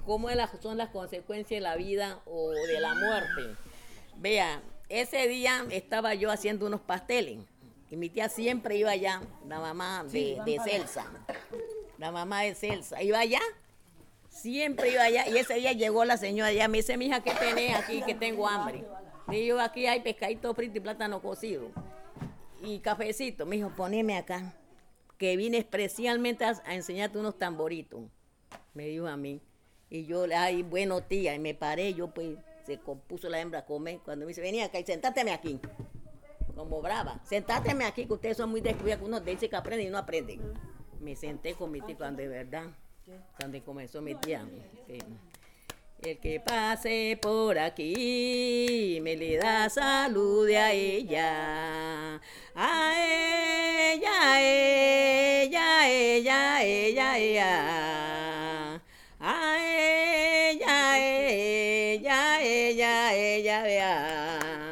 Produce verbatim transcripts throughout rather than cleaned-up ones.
cómo es la- son las consecuencias de la vida o de la muerte. Vea, ese día estaba yo haciendo unos pasteles y mi tía siempre iba allá, la mamá de, de Celsa, la mamá de Celsa, iba allá, siempre iba allá y ese día llegó la señora allá, me dice, mija, ¿qué tenés aquí? Que tengo hambre. Y yo, aquí hay pescadito frito y plátano cocido y cafecito. Me dijo, poneme acá, que vine especialmente a, a enseñarte unos tamboritos, me dijo a mí. Y yo, ay, bueno, tía, y me paré, yo pues, se compuso la hembra a comer. Cuando me dice, vení acá y sentáteme aquí, como brava, sentáteme aquí, que ustedes son muy descuidados, que uno dice que aprenden y no aprenden. Me senté con mi tía cuando de verdad, cuando comenzó mi tía. que, El que pase por aquí me le da salud a ella, a ella, a ella, a ella, a ella, a ella, a ella, a ella, a ella, a ella, vea.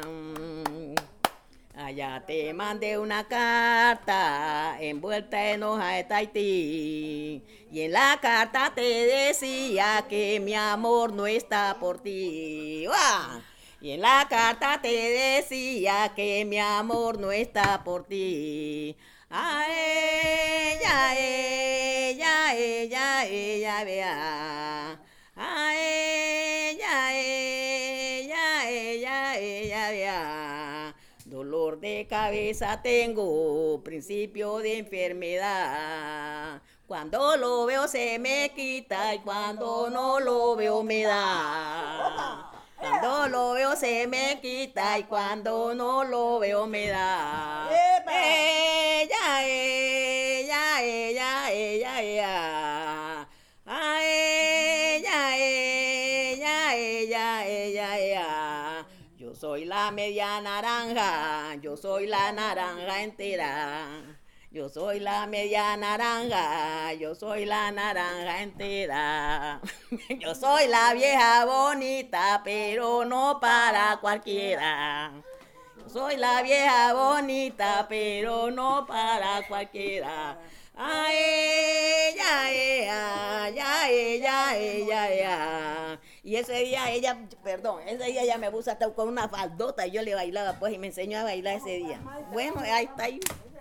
Allá te mandé una carta envuelta en hoja de Tahití y en la carta te decía que mi amor no está por ti. ¡Uah! Y en la carta te decía que mi amor no está por ti. A ella, ella, ella, ella, vea. A ella, ella, ella, ella, vea. Dolor de cabeza tengo, principio de enfermedad. Cuando lo veo se me quita y cuando no lo veo me da. Cuando lo veo se me quita y cuando no lo veo me da. Ella, ella, ella, ella, ella. A ella, ella, ella, ella, ella. Yo soy la media naranja, yo soy la naranja entera. Yo soy la media naranja, yo soy la naranja entera. Yo soy la vieja bonita, pero no para cualquiera. Yo soy la vieja bonita, pero no para cualquiera. A ella, ella, ya, ella, ella, ella. Y ese día ella, perdón, ese día ella me puso hasta con una faldota y yo le bailaba pues y me enseñó a bailar ese día. Bueno, ahí está ahí.